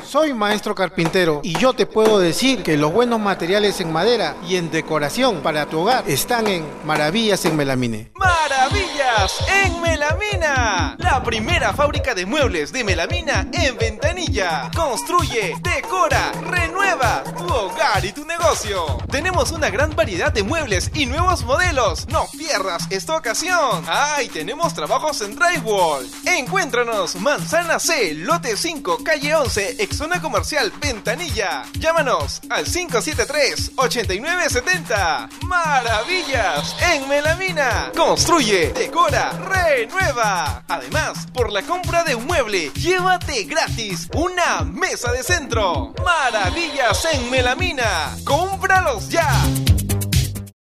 soy maestro carpintero y yo te puedo decir que los buenos materiales en madera y en decoración para tu hogar están en Maravillas en Melamine. ¡Maravillas en Melamina! La primera fábrica de muebles de melamina en Ventanilla. Construye, decora, renueva tu hogar y tu negocio. Tenemos una gran variedad de muebles y nuevos modelos. No pierdas esta ocasión. ¡Ay! Tenemos trabajos en drywall. Encuéntranos Manzana C, lote 5, calle 11, ex zona comercial Ventanilla. Llámanos al 573-8970. ¡Maravillas en Melamina! Construye, decora, renueva. Además, por la compra de un mueble, llévate gratis una mesa de centro. ¡Maravillas en Melamina! ¡Cómpralos ya!